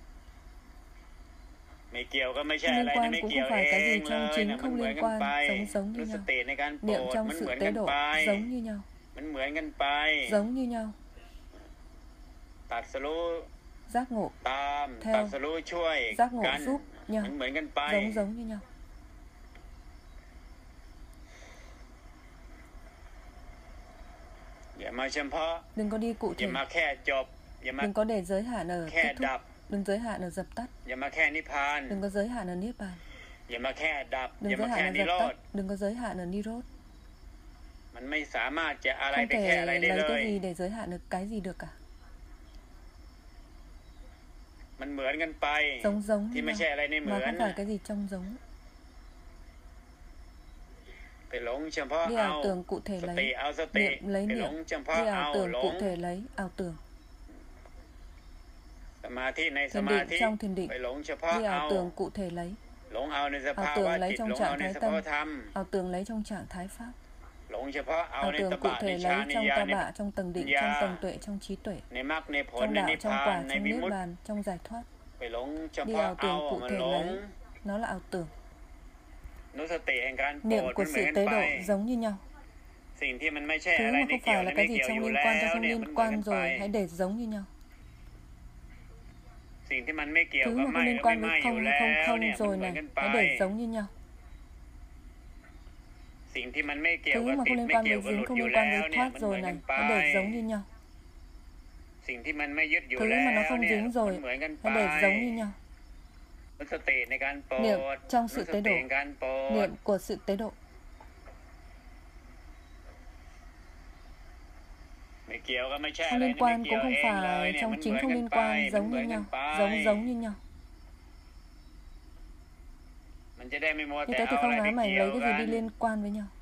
[SPEAKER 3] ไม่เกี่ยวก็ไม่ใช่
[SPEAKER 1] Không
[SPEAKER 3] อะ
[SPEAKER 1] liên
[SPEAKER 3] ไรนะ
[SPEAKER 1] quan
[SPEAKER 3] ไม่
[SPEAKER 1] cũng
[SPEAKER 3] เกี่ยว
[SPEAKER 1] không
[SPEAKER 3] เอ
[SPEAKER 1] phải cái
[SPEAKER 3] ง
[SPEAKER 1] gì
[SPEAKER 3] เล
[SPEAKER 1] trong
[SPEAKER 3] ย
[SPEAKER 1] chính
[SPEAKER 3] นะมัน
[SPEAKER 1] không
[SPEAKER 3] เหมือน
[SPEAKER 1] liên
[SPEAKER 3] กัน
[SPEAKER 1] quan,
[SPEAKER 3] ไป
[SPEAKER 1] giống giống
[SPEAKER 3] นุ
[SPEAKER 1] như
[SPEAKER 3] ส
[SPEAKER 1] nhau.
[SPEAKER 3] ติในการโปร
[SPEAKER 1] Niệm
[SPEAKER 3] ด
[SPEAKER 1] trong
[SPEAKER 3] มันเห
[SPEAKER 1] sự
[SPEAKER 3] มือน
[SPEAKER 1] tế
[SPEAKER 3] กัน
[SPEAKER 1] độ,
[SPEAKER 3] ไป
[SPEAKER 1] giống như nhau,
[SPEAKER 3] มันเหมือนกันไป
[SPEAKER 1] giống như nhau.
[SPEAKER 3] ตรัสรู้
[SPEAKER 1] Giác ngộ
[SPEAKER 3] ตาม
[SPEAKER 1] theo
[SPEAKER 3] ตรัสรู้ช่วย
[SPEAKER 1] giác ngộ
[SPEAKER 3] กัน
[SPEAKER 1] giúp nhau,
[SPEAKER 3] มันเหมือนกันไป
[SPEAKER 1] giống giống như nhau.
[SPEAKER 3] อย่ามาเฉพาะ
[SPEAKER 1] Đừng có đi cụ
[SPEAKER 3] อย่า
[SPEAKER 1] thể,
[SPEAKER 3] มาแค่จบ อย่ามา
[SPEAKER 1] đừng có để giới hạn ở
[SPEAKER 3] แค่
[SPEAKER 1] kết thúc,
[SPEAKER 3] ดับ
[SPEAKER 1] đừng giới hạn ở dập tắt,
[SPEAKER 3] อย่ามาแค่นิพพาน
[SPEAKER 1] đừng có giới hạn ở niết bàn,
[SPEAKER 3] อย่ามาแค่ดับ อย่า
[SPEAKER 1] đừng
[SPEAKER 3] มา
[SPEAKER 1] giới
[SPEAKER 3] แค่
[SPEAKER 1] hạn ở
[SPEAKER 3] นิ
[SPEAKER 1] dập
[SPEAKER 3] โร
[SPEAKER 1] tắt,
[SPEAKER 3] ธ
[SPEAKER 1] đừng có giới hạn ở nirod.
[SPEAKER 3] มันไม่สามารถจะอะไร
[SPEAKER 1] Không
[SPEAKER 3] ไปแค่อะไร
[SPEAKER 1] thể
[SPEAKER 3] ได้
[SPEAKER 1] lấy
[SPEAKER 3] เลย
[SPEAKER 1] cái gì để giới hạn được cái gì được cả.
[SPEAKER 3] มันเหมือนกันไป
[SPEAKER 1] Giống giống
[SPEAKER 3] ที่
[SPEAKER 1] như
[SPEAKER 3] ไม่
[SPEAKER 1] nhau,
[SPEAKER 3] ใช่อะไรในเหมื
[SPEAKER 1] mà
[SPEAKER 3] อน
[SPEAKER 1] không phải cái gì trong giống.
[SPEAKER 3] ไปหลงเฉพาะ
[SPEAKER 1] Đi
[SPEAKER 3] เอา
[SPEAKER 1] ảo tưởng cụ thể
[SPEAKER 3] ส
[SPEAKER 1] lấy,
[SPEAKER 3] ติเอาสติ
[SPEAKER 1] niệm lấy
[SPEAKER 3] ไปหลง
[SPEAKER 1] niệm,
[SPEAKER 3] เฉพาะ
[SPEAKER 1] đi
[SPEAKER 3] เอา
[SPEAKER 1] ảo tưởng
[SPEAKER 3] หล
[SPEAKER 1] cụ
[SPEAKER 3] ง
[SPEAKER 1] thể lấy, ảo tưởng,
[SPEAKER 3] สมาธิในส
[SPEAKER 1] thiền
[SPEAKER 3] มา
[SPEAKER 1] định
[SPEAKER 3] ธิ
[SPEAKER 1] trong thiền định,
[SPEAKER 3] ไปหลงเฉพาะ
[SPEAKER 1] đi
[SPEAKER 3] เอา
[SPEAKER 1] ảo tưởng cụ thể lấy,
[SPEAKER 3] หลงเอาในสภา
[SPEAKER 1] ảo
[SPEAKER 3] วะ
[SPEAKER 1] tưởng lấy
[SPEAKER 3] จิต
[SPEAKER 1] trong
[SPEAKER 3] หลงเอา
[SPEAKER 1] trạng
[SPEAKER 3] ใน
[SPEAKER 1] thái
[SPEAKER 3] สภาวะ
[SPEAKER 1] tâm,
[SPEAKER 3] ธรรม
[SPEAKER 1] ảo tưởng lấy trong trạng thái pháp,
[SPEAKER 3] หลงเฉพาะเอา
[SPEAKER 1] ảo
[SPEAKER 3] ใน
[SPEAKER 1] tưởng
[SPEAKER 3] ต
[SPEAKER 1] cụ
[SPEAKER 3] บะใน
[SPEAKER 1] thể
[SPEAKER 3] ฌา
[SPEAKER 1] lấy
[SPEAKER 3] นใน
[SPEAKER 1] trong
[SPEAKER 3] ญา
[SPEAKER 1] ta
[SPEAKER 3] ณใน
[SPEAKER 1] bạ, trong tầng định,
[SPEAKER 3] ญา
[SPEAKER 1] trong tầng tuệ, trong trí tuệ,
[SPEAKER 3] ในมรรคในผล
[SPEAKER 1] trong
[SPEAKER 3] ในนิ
[SPEAKER 1] đạo,
[SPEAKER 3] พ
[SPEAKER 1] trong
[SPEAKER 3] พาน
[SPEAKER 1] quả,
[SPEAKER 3] ใน
[SPEAKER 1] trong
[SPEAKER 3] วิ
[SPEAKER 1] niết
[SPEAKER 3] มุตติ
[SPEAKER 1] bàn, trong giải thoát.
[SPEAKER 3] ไปหลงเฉ
[SPEAKER 1] Đi
[SPEAKER 3] พาะ
[SPEAKER 1] ảo
[SPEAKER 3] เอา
[SPEAKER 1] tưởng cụ
[SPEAKER 3] มัน
[SPEAKER 1] thể
[SPEAKER 3] หลง
[SPEAKER 1] lấy, nó là ảo tưởng.
[SPEAKER 3] นุสติแห่งการโปร
[SPEAKER 1] Niệm
[SPEAKER 3] ด
[SPEAKER 1] của
[SPEAKER 3] มันเหมื
[SPEAKER 1] sự
[SPEAKER 3] อนกัน
[SPEAKER 1] tế
[SPEAKER 3] ไป
[SPEAKER 1] độ giống như nhau.
[SPEAKER 3] สิ่งที่มันไม่ใช่
[SPEAKER 1] Thứ
[SPEAKER 3] อะไร
[SPEAKER 1] mà
[SPEAKER 3] ใน
[SPEAKER 1] không
[SPEAKER 3] เกี่ยว
[SPEAKER 1] phải
[SPEAKER 3] ใน
[SPEAKER 1] là
[SPEAKER 3] ไม่
[SPEAKER 1] cái gì
[SPEAKER 3] เกี่ยวอ
[SPEAKER 1] trong
[SPEAKER 3] ยู่
[SPEAKER 1] liên
[SPEAKER 3] แล้
[SPEAKER 1] quan, trong
[SPEAKER 3] ว
[SPEAKER 1] không
[SPEAKER 3] เนี่ยมัน
[SPEAKER 1] liên
[SPEAKER 3] เหมือนกัน
[SPEAKER 1] quan
[SPEAKER 3] ไป
[SPEAKER 1] rồi, hãy để giống như nhau.
[SPEAKER 3] สิ่งที่มันไม่เกี่ยว
[SPEAKER 1] Thứ
[SPEAKER 3] กับ
[SPEAKER 1] mà
[SPEAKER 3] ไม่
[SPEAKER 1] không liên
[SPEAKER 3] ไม่
[SPEAKER 1] quan
[SPEAKER 3] ไม่
[SPEAKER 1] với
[SPEAKER 3] อยู่
[SPEAKER 1] không
[SPEAKER 3] แล้
[SPEAKER 1] không
[SPEAKER 3] ว
[SPEAKER 1] không
[SPEAKER 3] เนี่ยมัน
[SPEAKER 1] rồi
[SPEAKER 3] เหมือน
[SPEAKER 1] này,
[SPEAKER 3] กันไป
[SPEAKER 1] hãy để giống như nhau.
[SPEAKER 3] สิ่งที่มันไม่เกี่ยว
[SPEAKER 1] Thứ
[SPEAKER 3] กับ
[SPEAKER 1] mà
[SPEAKER 3] ติ
[SPEAKER 1] không
[SPEAKER 3] ด
[SPEAKER 1] liên
[SPEAKER 3] ไม่
[SPEAKER 1] quan
[SPEAKER 3] เกี่ยว
[SPEAKER 1] với
[SPEAKER 3] กับหลุ
[SPEAKER 1] dính,
[SPEAKER 3] ด
[SPEAKER 1] không
[SPEAKER 3] อยู่
[SPEAKER 1] liên
[SPEAKER 3] แล้
[SPEAKER 1] quan
[SPEAKER 3] ว
[SPEAKER 1] với
[SPEAKER 3] เนี่ย
[SPEAKER 1] thoát
[SPEAKER 3] มันเหมื
[SPEAKER 1] rồi
[SPEAKER 3] อนกั
[SPEAKER 1] này,
[SPEAKER 3] นไป
[SPEAKER 1] hãy để giống như nhau.
[SPEAKER 3] สิ่งที่มันไม่ยึดอยู่
[SPEAKER 1] Thứ
[SPEAKER 3] แล้ว
[SPEAKER 1] mà nó không
[SPEAKER 3] เนี่ย
[SPEAKER 1] dính
[SPEAKER 3] มัน
[SPEAKER 1] rồi,
[SPEAKER 3] เหมือนกันไป
[SPEAKER 1] hãy để giống như nhau.
[SPEAKER 3] นุสติในการโปร
[SPEAKER 1] Niệm
[SPEAKER 3] ด
[SPEAKER 1] trong
[SPEAKER 3] นุ
[SPEAKER 1] sự
[SPEAKER 3] ส
[SPEAKER 1] tế
[SPEAKER 3] ติ
[SPEAKER 1] độ,
[SPEAKER 3] ในการโปรด
[SPEAKER 1] niệm của sự tế độ.
[SPEAKER 3] ไม่เกี่ยวก็ไม่ใช่
[SPEAKER 1] Không
[SPEAKER 3] อะไร
[SPEAKER 1] liên
[SPEAKER 3] นี่ไม่
[SPEAKER 1] quan
[SPEAKER 3] เกี่ยว
[SPEAKER 1] cũng không
[SPEAKER 3] เองเลย
[SPEAKER 1] phải
[SPEAKER 3] เนี่ย
[SPEAKER 1] trong
[SPEAKER 3] มันเห
[SPEAKER 1] chính
[SPEAKER 3] มือน
[SPEAKER 1] không
[SPEAKER 3] กัน
[SPEAKER 1] liên
[SPEAKER 3] ไป
[SPEAKER 1] quan,
[SPEAKER 3] มัน
[SPEAKER 1] giống
[SPEAKER 3] เหมือ
[SPEAKER 1] như
[SPEAKER 3] นกัน
[SPEAKER 1] nhau,
[SPEAKER 3] ไป
[SPEAKER 1] giống giống như nhau.
[SPEAKER 3] มันจะได้ไม่มัว
[SPEAKER 1] Như
[SPEAKER 3] แต่
[SPEAKER 1] thế
[SPEAKER 3] เอา
[SPEAKER 1] thì
[SPEAKER 3] อะไร
[SPEAKER 1] không
[SPEAKER 3] ไป
[SPEAKER 1] ám ảnh
[SPEAKER 3] เกี่ยว
[SPEAKER 1] lấy cái
[SPEAKER 3] กั
[SPEAKER 1] gì
[SPEAKER 3] น
[SPEAKER 1] đi liên quan với nhau.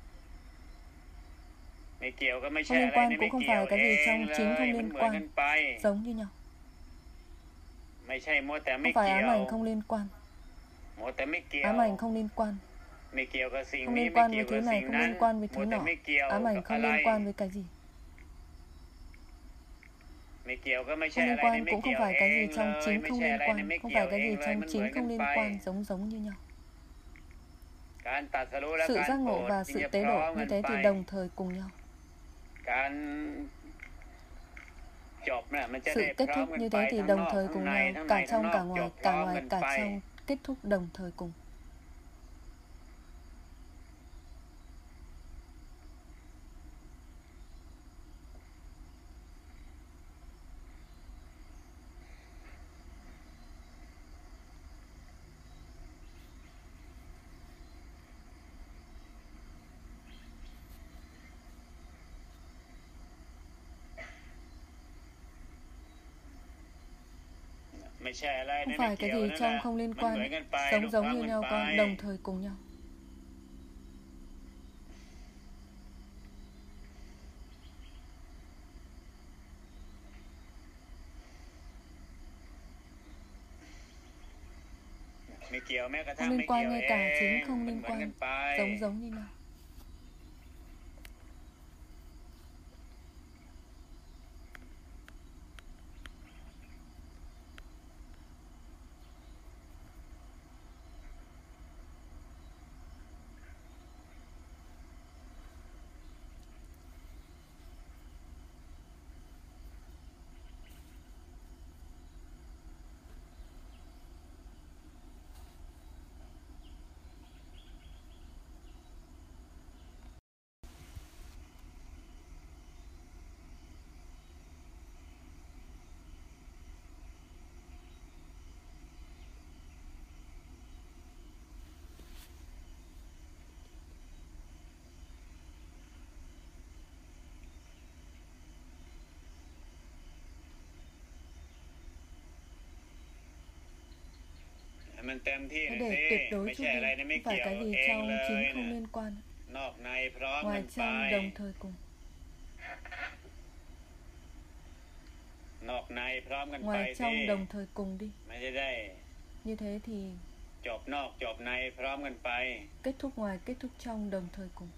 [SPEAKER 3] ไม่เกี่ยวก็ไม่
[SPEAKER 1] Không
[SPEAKER 3] ใช่
[SPEAKER 1] liên
[SPEAKER 3] อะไร
[SPEAKER 1] quan
[SPEAKER 3] นี่
[SPEAKER 1] cũng
[SPEAKER 3] ไม่
[SPEAKER 1] không
[SPEAKER 3] เกี่ยว
[SPEAKER 1] phải cái
[SPEAKER 3] เอ
[SPEAKER 1] gì
[SPEAKER 3] ง
[SPEAKER 1] trong
[SPEAKER 3] เล
[SPEAKER 1] chính
[SPEAKER 3] ย
[SPEAKER 1] không
[SPEAKER 3] มัน
[SPEAKER 1] liên
[SPEAKER 3] เหมือนกัน
[SPEAKER 1] quan,
[SPEAKER 3] ไป
[SPEAKER 1] giống như nhau.
[SPEAKER 3] ไม่ใช่มัวแต่ไม่
[SPEAKER 1] Không phải
[SPEAKER 3] เกี่ย
[SPEAKER 1] ám
[SPEAKER 3] ว
[SPEAKER 1] ảnh không liên quan,
[SPEAKER 3] มัวแต่ไม่เกี่ยว
[SPEAKER 1] ám ảnh không liên quan,
[SPEAKER 3] ไม่เกี่ยวกับสิ่ง
[SPEAKER 1] không
[SPEAKER 3] นี้
[SPEAKER 1] liên
[SPEAKER 3] ไม่
[SPEAKER 1] quan
[SPEAKER 3] เกี่ย
[SPEAKER 1] với
[SPEAKER 3] ว
[SPEAKER 1] thứ
[SPEAKER 3] กับ
[SPEAKER 1] này,
[SPEAKER 3] สิ่ง
[SPEAKER 1] không
[SPEAKER 3] นั้น
[SPEAKER 1] liên quan với
[SPEAKER 3] มัว
[SPEAKER 1] thứ
[SPEAKER 3] แต่
[SPEAKER 1] nọ,
[SPEAKER 3] ไม่เกี่ยว
[SPEAKER 1] ám
[SPEAKER 3] กั
[SPEAKER 1] ảnh
[SPEAKER 3] บอะ
[SPEAKER 1] không
[SPEAKER 3] ไร
[SPEAKER 1] liên quan với cái gì.
[SPEAKER 3] ไม่เกี่ยวก็ไม่ใช่
[SPEAKER 1] Không
[SPEAKER 3] อะ
[SPEAKER 1] liên
[SPEAKER 3] ไรนี่
[SPEAKER 1] quan
[SPEAKER 3] ไม่
[SPEAKER 1] cũng
[SPEAKER 3] เกี่ย
[SPEAKER 1] không
[SPEAKER 3] ว
[SPEAKER 1] phải
[SPEAKER 3] เอ
[SPEAKER 1] cái
[SPEAKER 3] ง
[SPEAKER 1] gì
[SPEAKER 3] เล
[SPEAKER 1] trong
[SPEAKER 3] ย
[SPEAKER 1] chính
[SPEAKER 3] ไม่
[SPEAKER 1] không
[SPEAKER 3] ใช่
[SPEAKER 1] liên
[SPEAKER 3] อะไรนี่
[SPEAKER 1] quan,
[SPEAKER 3] ไม่
[SPEAKER 1] không
[SPEAKER 3] เกี่ยว
[SPEAKER 1] phải cái
[SPEAKER 3] เอง
[SPEAKER 1] gì
[SPEAKER 3] เลย
[SPEAKER 1] trong
[SPEAKER 3] มันเหมือน
[SPEAKER 1] chính
[SPEAKER 3] กัน
[SPEAKER 1] không liên
[SPEAKER 3] ไป
[SPEAKER 1] quan, giống giống như nhau.
[SPEAKER 3] การตรัสรู้และ
[SPEAKER 1] Sự
[SPEAKER 3] การ
[SPEAKER 1] giác
[SPEAKER 3] โปร
[SPEAKER 1] ngộ
[SPEAKER 3] ด
[SPEAKER 1] và
[SPEAKER 3] จึง
[SPEAKER 1] sự
[SPEAKER 3] จะ
[SPEAKER 1] tế
[SPEAKER 3] พร้อ
[SPEAKER 1] độ
[SPEAKER 3] มกั
[SPEAKER 1] như
[SPEAKER 3] น
[SPEAKER 1] thế
[SPEAKER 3] ไป
[SPEAKER 1] thì đồng thời cùng nhau.
[SPEAKER 3] การจบน่ะมันจะ
[SPEAKER 1] Sự
[SPEAKER 3] ได้
[SPEAKER 1] kết
[SPEAKER 3] พร้อม
[SPEAKER 1] thúc
[SPEAKER 3] กัน
[SPEAKER 1] như
[SPEAKER 3] ไป
[SPEAKER 1] thế thì
[SPEAKER 3] ทั้งน
[SPEAKER 1] đồng
[SPEAKER 3] อก
[SPEAKER 1] thời
[SPEAKER 3] ทั้ง
[SPEAKER 1] cùng
[SPEAKER 3] ใน
[SPEAKER 1] nhau,
[SPEAKER 3] ทั้งใน
[SPEAKER 1] cả
[SPEAKER 3] ทั้ง
[SPEAKER 1] trong
[SPEAKER 3] นอ
[SPEAKER 1] cả
[SPEAKER 3] กจ
[SPEAKER 1] ngoài,
[SPEAKER 3] บพร้
[SPEAKER 1] cả
[SPEAKER 3] อม
[SPEAKER 1] ngoài,
[SPEAKER 3] กัน
[SPEAKER 1] cả
[SPEAKER 3] ไป
[SPEAKER 1] trong, kết thúc đồng thời cùng.
[SPEAKER 3] ไม่ใช่อะไร
[SPEAKER 1] Không
[SPEAKER 3] นี่ไม่
[SPEAKER 1] phải
[SPEAKER 3] เกี่
[SPEAKER 1] cái
[SPEAKER 3] ยว
[SPEAKER 1] gì
[SPEAKER 3] นั่น
[SPEAKER 1] trong
[SPEAKER 3] น่ะ
[SPEAKER 1] không liên
[SPEAKER 3] มันเหมือน
[SPEAKER 1] quan,
[SPEAKER 3] กันไป
[SPEAKER 1] giống giống như
[SPEAKER 3] พร้อม
[SPEAKER 1] nhau
[SPEAKER 3] กัน
[SPEAKER 1] con,
[SPEAKER 3] ไป
[SPEAKER 1] đồng thời cùng nhau.
[SPEAKER 3] ไม่เกี่ยวแม้กระทั่ง
[SPEAKER 1] Không
[SPEAKER 3] ไม่
[SPEAKER 1] liên
[SPEAKER 3] เกี่ยว
[SPEAKER 1] quan
[SPEAKER 3] เอ
[SPEAKER 1] ngay cả
[SPEAKER 3] ง
[SPEAKER 1] chính không
[SPEAKER 3] มัน
[SPEAKER 1] liên
[SPEAKER 3] เหมือนกัน
[SPEAKER 1] quan,
[SPEAKER 3] ไป
[SPEAKER 1] giống giống như nhau.
[SPEAKER 3] มันเต็มที่
[SPEAKER 1] Hãy
[SPEAKER 3] เลยสิ
[SPEAKER 1] để tuyệt đối
[SPEAKER 3] ไม่
[SPEAKER 1] chút
[SPEAKER 3] ใช่
[SPEAKER 1] đi,
[SPEAKER 3] อะไรนี่ไม่
[SPEAKER 1] không phải
[SPEAKER 3] เกี่ยว
[SPEAKER 1] cái gì
[SPEAKER 3] เอง
[SPEAKER 1] trong
[SPEAKER 3] เลย
[SPEAKER 1] chính không
[SPEAKER 3] นะ
[SPEAKER 1] liên quan.
[SPEAKER 3] นอกในพร้อม
[SPEAKER 1] ngoài
[SPEAKER 3] กันไป
[SPEAKER 1] trong đồng thời cùng,
[SPEAKER 3] นอกในพร้อมกันไป
[SPEAKER 1] ngoài
[SPEAKER 3] สิ
[SPEAKER 1] trong đồng thời cùng đi.
[SPEAKER 3] ไม่จะได้
[SPEAKER 1] Như thế thì
[SPEAKER 3] จบนอกจบในพร้อมกันไป
[SPEAKER 1] kết thúc ngoài, kết thúc trong đồng thời cùng.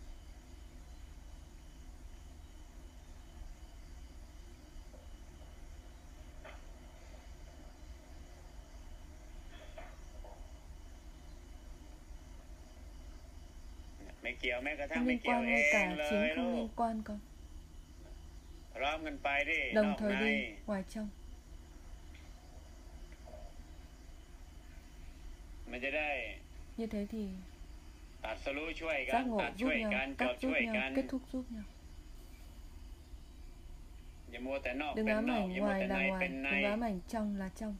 [SPEAKER 3] ไม่เกี่ยวแม้กระทั่ง
[SPEAKER 1] Không
[SPEAKER 3] ไม่
[SPEAKER 1] liên
[SPEAKER 3] เกี่ยว
[SPEAKER 1] quan
[SPEAKER 3] เอ
[SPEAKER 1] ngay
[SPEAKER 3] ง
[SPEAKER 1] cả
[SPEAKER 3] เล
[SPEAKER 1] chính
[SPEAKER 3] ย
[SPEAKER 1] không
[SPEAKER 3] ลูก
[SPEAKER 1] liên quan con.
[SPEAKER 3] พร้อมกันไปดิน
[SPEAKER 1] Đồng
[SPEAKER 3] อก
[SPEAKER 1] thời
[SPEAKER 3] ใน
[SPEAKER 1] đi, ngoài trong.
[SPEAKER 3] มันจะได้
[SPEAKER 1] Như thế thì
[SPEAKER 3] ตัดสรู้ช่วยกั
[SPEAKER 1] giác
[SPEAKER 3] น
[SPEAKER 1] ngộ
[SPEAKER 3] ตัด
[SPEAKER 1] giúp
[SPEAKER 3] ช่วยกั
[SPEAKER 1] nhau,
[SPEAKER 3] นจ
[SPEAKER 1] cắt
[SPEAKER 3] บ
[SPEAKER 1] giúp
[SPEAKER 3] ช่วยกั
[SPEAKER 1] nhau,
[SPEAKER 3] น
[SPEAKER 1] kết thúc giúp nhau.
[SPEAKER 3] อย่ามัวแต่นอก
[SPEAKER 1] Đừng
[SPEAKER 3] เป็น
[SPEAKER 1] ám
[SPEAKER 3] นอก
[SPEAKER 1] ảnh
[SPEAKER 3] อย่ามัว
[SPEAKER 1] ngoài
[SPEAKER 3] แต่ใน
[SPEAKER 1] là
[SPEAKER 3] เป็น
[SPEAKER 1] ngoài,
[SPEAKER 3] ใน
[SPEAKER 1] đừng ám ảnh trong là trong.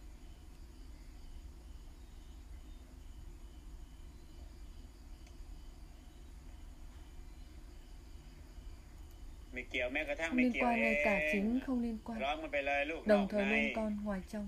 [SPEAKER 3] ไม่เกี่ยวแม้กระทั่ง
[SPEAKER 1] Không
[SPEAKER 3] ไม่
[SPEAKER 1] liên
[SPEAKER 3] เกี่ยว
[SPEAKER 1] quan
[SPEAKER 3] เอ
[SPEAKER 1] ngay cả
[SPEAKER 3] ง
[SPEAKER 1] chính không liên
[SPEAKER 3] พร้อ
[SPEAKER 1] quan.
[SPEAKER 3] มกันไปเลยลูกนอ
[SPEAKER 1] Đồng
[SPEAKER 3] ก
[SPEAKER 1] thời
[SPEAKER 3] ใน
[SPEAKER 1] luôn con, ngoài trong.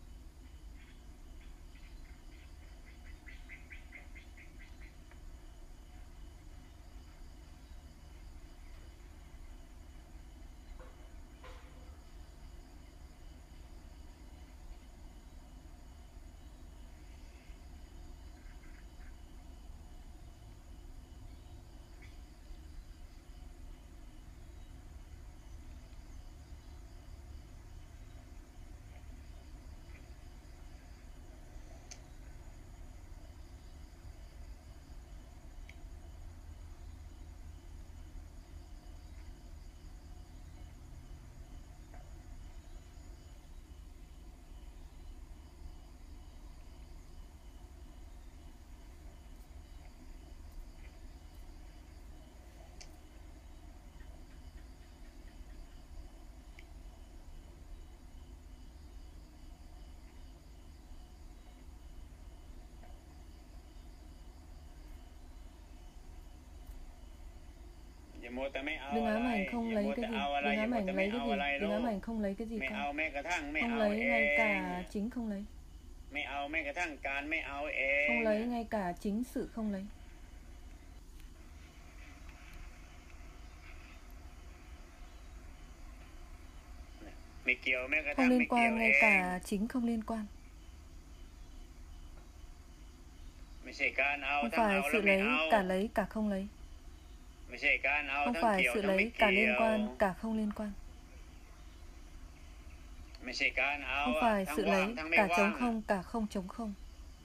[SPEAKER 3] อย่ามัวแต่ไม่เอา
[SPEAKER 1] Đừng
[SPEAKER 3] อะไร
[SPEAKER 1] ám ảnh
[SPEAKER 3] อย่า
[SPEAKER 1] không
[SPEAKER 3] มัว
[SPEAKER 1] lấy
[SPEAKER 3] แต่
[SPEAKER 1] cái gì,
[SPEAKER 3] เอาอะไร
[SPEAKER 1] đừng
[SPEAKER 3] อย่า
[SPEAKER 1] ám
[SPEAKER 3] มัว
[SPEAKER 1] ảnh
[SPEAKER 3] แต่ไม่
[SPEAKER 1] lấy cái
[SPEAKER 3] เอา
[SPEAKER 1] gì,
[SPEAKER 3] อะไรลู
[SPEAKER 1] đừng ám
[SPEAKER 3] ก
[SPEAKER 1] ảnh không lấy cái gì
[SPEAKER 3] ไม่
[SPEAKER 1] con.
[SPEAKER 3] เอาแม้กระทั่งไม่
[SPEAKER 1] Không
[SPEAKER 3] เอา
[SPEAKER 1] lấy
[SPEAKER 3] เอ
[SPEAKER 1] ngay
[SPEAKER 3] ง
[SPEAKER 1] cả chính không lấy.
[SPEAKER 3] ไม่เอาแม้กระทั่งการไม่เอาเอง
[SPEAKER 1] Không lấy ngay cả chính sự không lấy.
[SPEAKER 3] ไม่เกี่ยวแม้กระทั่ง
[SPEAKER 1] Không
[SPEAKER 3] ไม่
[SPEAKER 1] liên
[SPEAKER 3] เกี่ยว
[SPEAKER 1] quan
[SPEAKER 3] เอ
[SPEAKER 1] ngay
[SPEAKER 3] ง
[SPEAKER 1] cả chính không liên quan.
[SPEAKER 3] ไม่ใช่การเอา
[SPEAKER 1] Không
[SPEAKER 3] ทั้ง
[SPEAKER 1] phải
[SPEAKER 3] เอาแล้
[SPEAKER 1] sự
[SPEAKER 3] วไม่
[SPEAKER 1] lấy,
[SPEAKER 3] เอา
[SPEAKER 1] cả lấy, cả không lấy.
[SPEAKER 3] ไม่ใช่การเอา
[SPEAKER 1] Không
[SPEAKER 3] ทั้ง
[SPEAKER 1] phải
[SPEAKER 3] เกี่ยว
[SPEAKER 1] sự
[SPEAKER 3] ทั้งไม่
[SPEAKER 1] lấy, cả
[SPEAKER 3] เกี่
[SPEAKER 1] liên
[SPEAKER 3] ยว
[SPEAKER 1] quan, cả không liên quan.
[SPEAKER 3] ไม่ใช่การเอา
[SPEAKER 1] Không
[SPEAKER 3] อะ
[SPEAKER 1] phải
[SPEAKER 3] ทั้ง
[SPEAKER 1] sự
[SPEAKER 3] ว่าง
[SPEAKER 1] lấy,
[SPEAKER 3] ทั้งไม่
[SPEAKER 1] cả
[SPEAKER 3] ว่า
[SPEAKER 1] trống
[SPEAKER 3] ง
[SPEAKER 1] không, cả không trống không.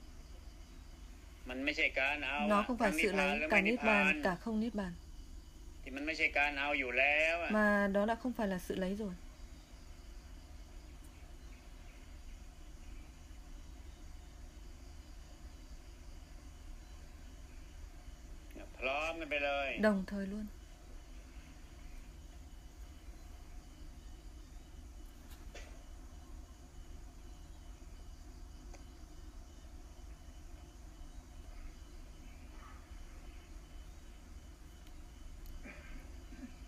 [SPEAKER 3] มันไม่ใช่การเอา
[SPEAKER 1] Nó
[SPEAKER 3] อะ
[SPEAKER 1] không
[SPEAKER 3] ทั้ง
[SPEAKER 1] phải
[SPEAKER 3] นิพ
[SPEAKER 1] sự
[SPEAKER 3] พาน
[SPEAKER 1] lấy,
[SPEAKER 3] หรือ
[SPEAKER 1] cả
[SPEAKER 3] ไม่นิพ
[SPEAKER 1] niết
[SPEAKER 3] พาน
[SPEAKER 1] bàn, cả không niết bàn.
[SPEAKER 3] ที่มันไม่ใช่การเอาอยู่แล้วอะ
[SPEAKER 1] Mà đó đã không phải là sự lấy rồi.
[SPEAKER 3] พร้อมกันไปเลย
[SPEAKER 1] Đồng thời luôn.